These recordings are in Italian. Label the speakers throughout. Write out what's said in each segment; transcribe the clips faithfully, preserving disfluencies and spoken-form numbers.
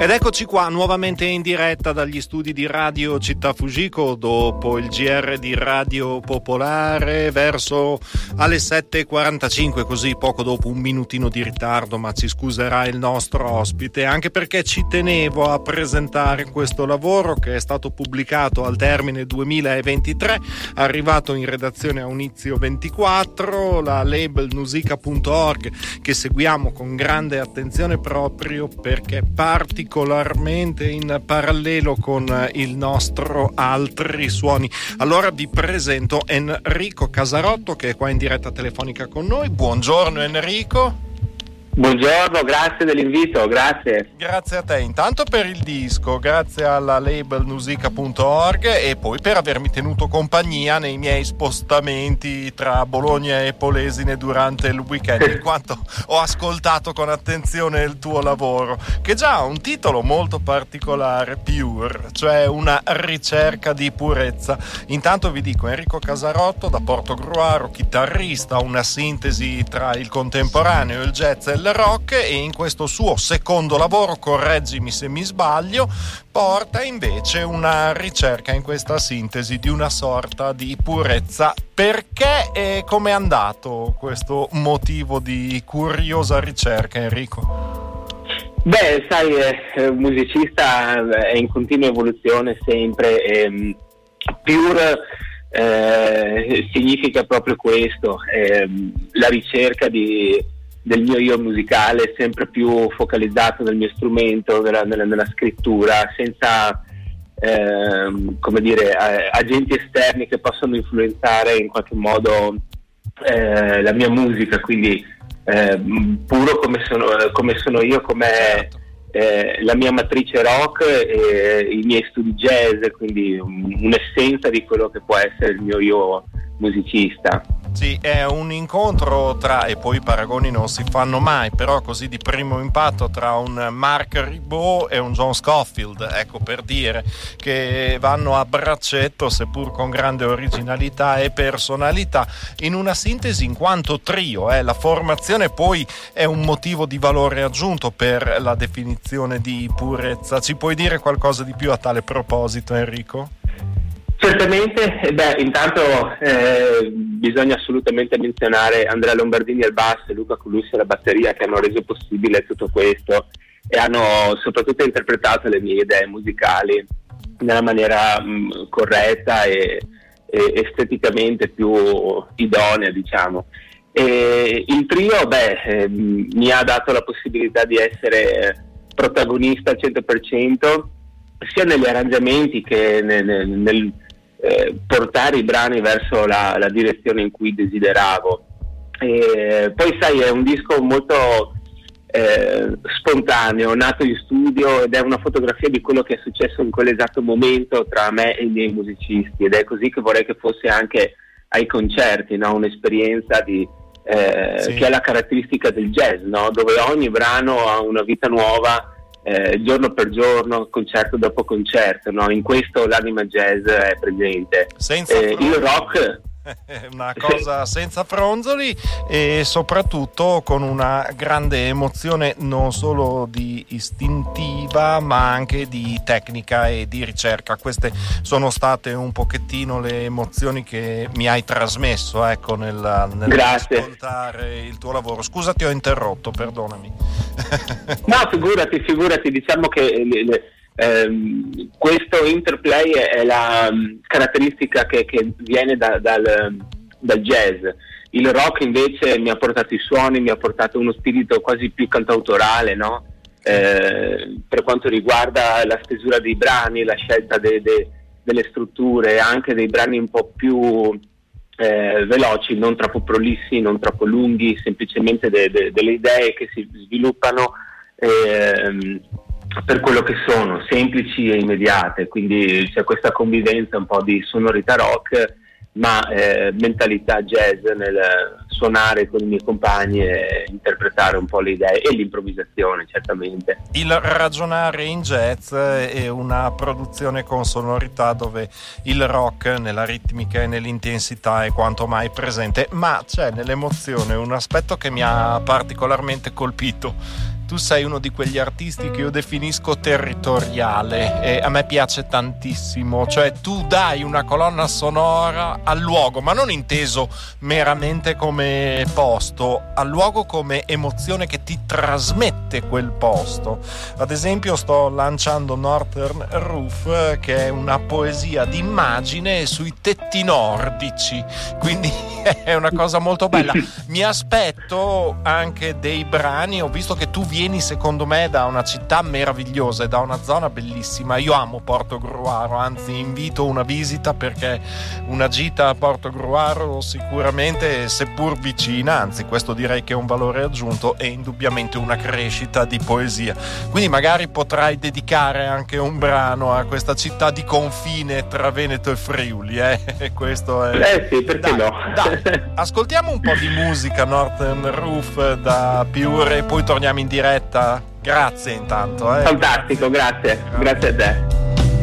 Speaker 1: Ed eccoci qua nuovamente in diretta dagli studi di Radio Città Fujiko dopo il G R di Radio Popolare verso alle sette e quarantacinque, così poco dopo, un minutino di ritardo, ma ci scuserà il nostro ospite, anche perché ci tenevo a presentare questo lavoro che è stato pubblicato al termine duemilaventitré, arrivato in redazione a inizio ventiquattro, la label nusica punto org, che seguiamo con grande attenzione proprio perché particolarmente in parallelo con il nostro Altri Suoni. Allora vi presento Enrico Casarotto, che è qua in diretta telefonica con noi. Buongiorno Enrico.
Speaker 2: Buongiorno, grazie dell'invito, grazie.
Speaker 1: Grazie a te intanto per il disco, grazie alla label nusica punto org e poi per avermi tenuto compagnia nei miei spostamenti tra Bologna e Polesine durante il weekend, in quanto ho ascoltato con attenzione il tuo lavoro, che già ha un titolo molto particolare, Pure, cioè una ricerca di purezza. Intanto vi dico, Enrico Casarotto da Portogruaro, chitarrista, una sintesi tra il contemporaneo, il jazz e il rock, e in questo suo secondo lavoro, correggimi se mi sbaglio, porta invece una ricerca in questa sintesi di una sorta di purezza. Perché e come è andato questo motivo di curiosa ricerca, Enrico?
Speaker 2: Beh, sai, eh, un musicista è in continua evoluzione sempre, e Pure eh, significa proprio questo, eh, la ricerca di del mio io musicale, sempre più focalizzato nel mio strumento, nella, nella, nella scrittura, senza ehm, come dire eh, agenti esterni che possono influenzare in qualche modo eh, la mia musica, quindi eh, puro come sono, come sono io, come
Speaker 1: certo.
Speaker 2: eh, la mia matrice rock e i miei studi jazz, quindi un'essenza di quello che può essere il mio io musicista.
Speaker 1: Sì, è un incontro tra, e poi i paragoni non si fanno mai, però così di primo impatto, tra un Mark Ribot e un John Scofield, ecco, per dire, che vanno a braccetto, seppur con grande originalità e personalità, in una sintesi in quanto trio. Eh. La formazione poi è un motivo di valore aggiunto per la definizione di purezza. Ci puoi dire qualcosa di più a tale proposito, Enrico?
Speaker 2: Certamente, beh, intanto eh, bisogna assolutamente menzionare Andrea Lombardini al basso e Luca Colussi alla batteria, che hanno reso possibile tutto questo e hanno soprattutto interpretato le mie idee musicali nella maniera mh, corretta e, e esteticamente più idonea, diciamo. E il trio, beh, eh, mi ha dato la possibilità di essere protagonista al cento per cento, sia negli arrangiamenti che nel, nel eh, portare i brani verso la, la direzione in cui desideravo. E poi sai, è un disco molto eh, spontaneo, nato in studio, ed è una fotografia di quello che è successo in quell'esatto momento tra me e i miei musicisti, ed è così che vorrei che fosse anche ai concerti, no? Un'esperienza di eh, sì. che è la caratteristica del jazz, no? Dove ogni brano ha una vita nuova, Eh, giorno per giorno, concerto dopo concerto, no? In questo l'anima jazz è presente.
Speaker 1: Senza
Speaker 2: eh, il rock
Speaker 1: una cosa senza fronzoli, e soprattutto con una grande emozione non solo di istintiva ma anche di tecnica e di ricerca. Queste sono state un pochettino le emozioni che mi hai trasmesso, ecco, nel, nell'ascoltare il tuo lavoro. Scusa, ti ho interrotto, perdonami.
Speaker 2: No, figurati, figurati, diciamo che le, le, ehm, questo interplay è, è la um, caratteristica che, che viene da, dal, dal jazz. Il rock invece mi ha portato i suoni, mi ha portato uno spirito quasi più cantautorale, no? Eh, per quanto riguarda la stesura dei brani, la scelta de, de, delle strutture, anche dei brani un po' più Eh, veloci, non troppo prolissi, non troppo lunghi, semplicemente de, de, delle idee che si sviluppano ehm, per quello che sono, semplici e immediate. Quindi c'è questa convivenza un po' di sonorità rock ma eh, mentalità jazz nel suonare con i miei compagni e interpretare un po' le idee, e l'improvvisazione, certamente.
Speaker 1: Il ragionare in jazz è una produzione con sonorità dove il rock nella ritmica e nell'intensità è quanto mai presente, ma c'è nell'emozione un aspetto che mi ha particolarmente colpito, tu sei uno di quegli artisti che io definisco territoriale e a me piace tantissimo, cioè tu dai una colonna sonora al luogo, ma non inteso meramente come posto, al luogo come emozione che ti trasmette quel posto. Ad esempio sto lanciando Northern Roof, che è una poesia d'immagine sui tetti nordici, quindi è una cosa molto bella. Mi aspetto anche dei brani, ho visto che tu vieni secondo me da una città meravigliosa e da una zona bellissima. Io amo Portogruaro, anzi invito una visita, perché una gita a Portogruaro sicuramente, seppur vicina, anzi questo direi che è un valore aggiunto, è indubbiamente una crescita di poesia. Quindi magari potrai dedicare anche un brano a questa città di confine tra Veneto e Friuli, eh? Questo è...
Speaker 2: Eh sì, perché
Speaker 1: dai,
Speaker 2: no?
Speaker 1: Dai, ascoltiamo un po' di musica Northern Roof da Pure e poi torniamo in diretta. Grazie intanto. Eh.
Speaker 2: Fantastico, grazie. Grazie, grazie a te.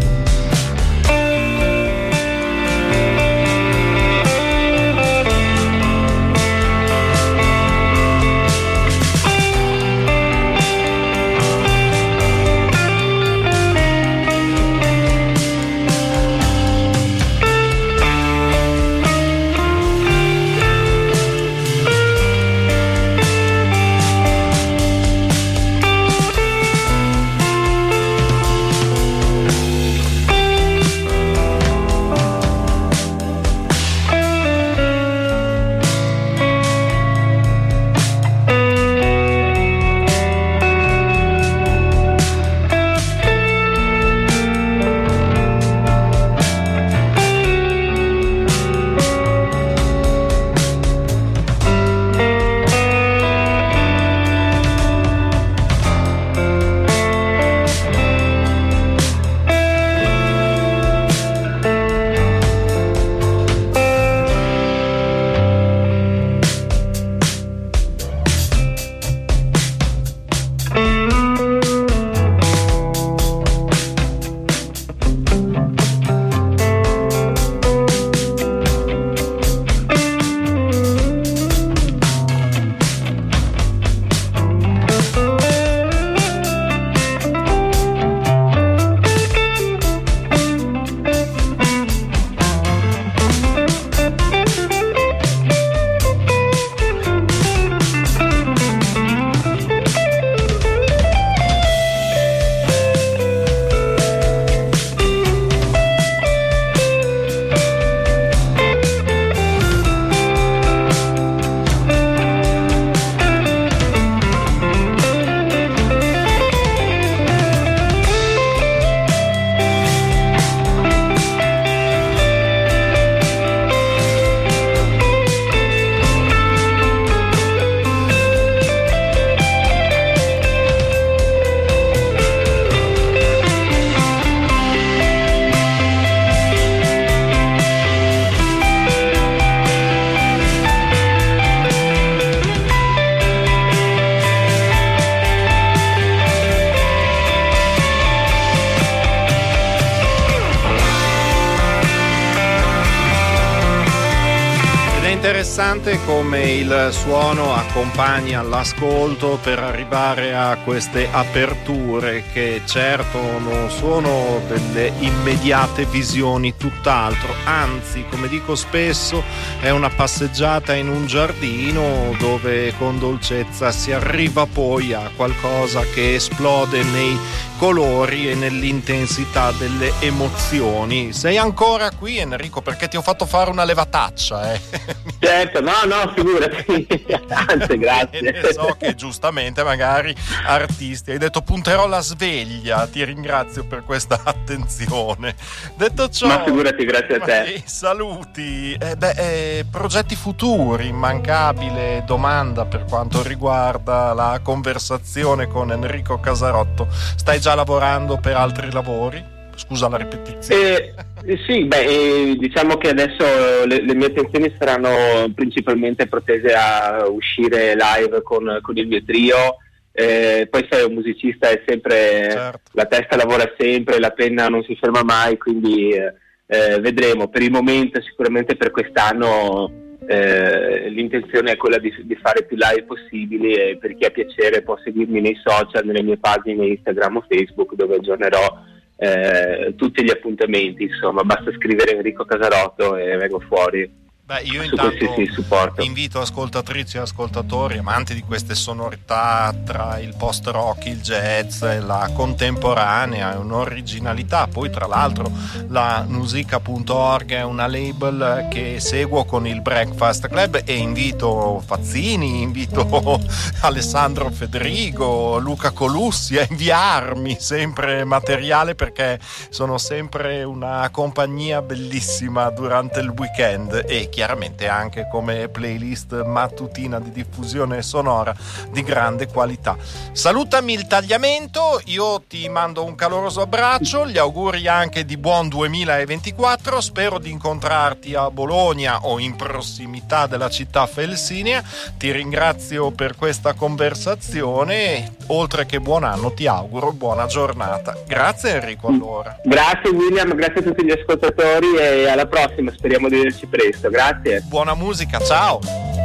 Speaker 1: Interessante come il suono accompagna l'ascolto per arrivare a queste aperture che certo non sono delle immediate visioni, tutt'altro, anzi, come dico spesso, è una passeggiata in un giardino dove con dolcezza si arriva poi a qualcosa che esplode nei colori e nell'intensità delle emozioni. Sei ancora qui, Enrico, perché ti ho fatto fare una levataccia, eh?
Speaker 2: Certo, no, no, figurati. Anzi, grazie.
Speaker 1: E so che giustamente magari artisti hai detto punterò la sveglia, ti ringrazio per questa attenzione. Detto ciò,
Speaker 2: ma figurati, grazie a te.
Speaker 1: Saluti. Eh, beh, eh, progetti futuri, immancabile domanda per quanto riguarda la conversazione con Enrico Casarotto. Stai già lavorando per altri lavori? Scusa la ripetizione.
Speaker 2: Eh, sì, beh, eh, diciamo che adesso le, le mie attenzioni saranno principalmente protese a uscire live con, con il mio trio. Eh, poi sai, un musicista è sempre, certo, la testa lavora sempre, la penna non si ferma mai, quindi eh, vedremo. Per il momento, sicuramente per quest'anno eh, l'intenzione è quella di, di fare più live possibili, e per chi ha piacere può seguirmi nei social, nelle mie pagine Instagram o Facebook, dove aggiornerò eh, tutti gli appuntamenti. Insomma, basta scrivere Enrico Casarotto e vengo fuori.
Speaker 1: Beh, io intanto invito ascoltatrici e ascoltatori amanti di queste sonorità tra il post-rock, il jazz e la contemporanea, è un'originalità. Poi tra l'altro la musica punto org è una label che seguo con il Breakfast Club, e invito Fazzini, invito Alessandro Federigo, Luca Colussi a inviarmi sempre materiale, perché sono sempre una compagnia bellissima durante il weekend, e chiaramente anche come playlist mattutina di diffusione sonora di grande qualità. Salutami il tagliamento, io ti mando un caloroso abbraccio, gli auguri anche di buon duemilaventiquattro, spero di incontrarti a Bologna o in prossimità della città felsinea. Ti ringrazio per questa conversazione, oltre che buon anno ti auguro buona giornata. Grazie Enrico allora.
Speaker 2: Grazie William, grazie a tutti gli ascoltatori e alla prossima, speriamo di vederci presto. Grazie.
Speaker 1: Buona musica, ciao.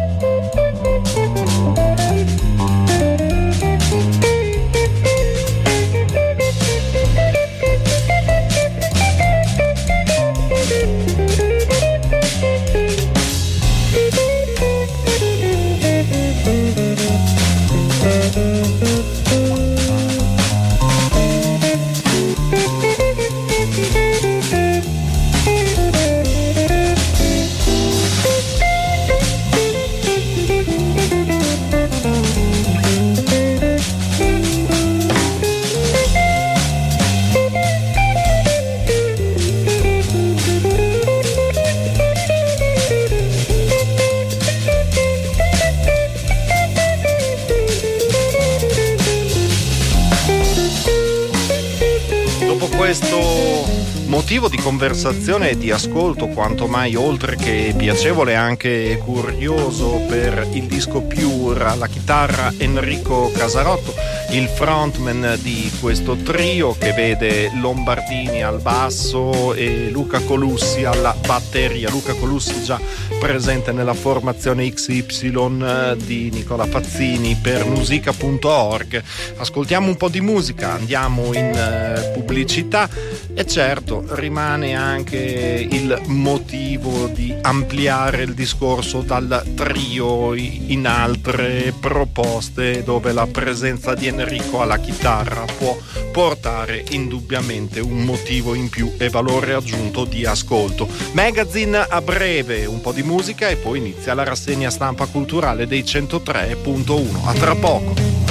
Speaker 1: Questo motivo di conversazione e di ascolto quanto mai oltre che piacevole anche curioso per il disco Pure, alla chitarra Enrico Casarotto, il frontman di questo trio che vede Lombardini al basso e Luca Colussi alla batteria. Luca Colussi già presente nella formazione X Y di Nicola Fazzini per musica punto org. Ascoltiamo un po' di musica, andiamo in pubblicità e certo rimane anche il motivo di ampliare il discorso dal trio in altre proposte, dove la presenza di Enrico alla chitarra può portare indubbiamente un motivo in più e valore aggiunto di ascolto. Magazine a breve, un po' di musica e poi inizia la rassegna stampa culturale dei centotre punto uno. A tra poco.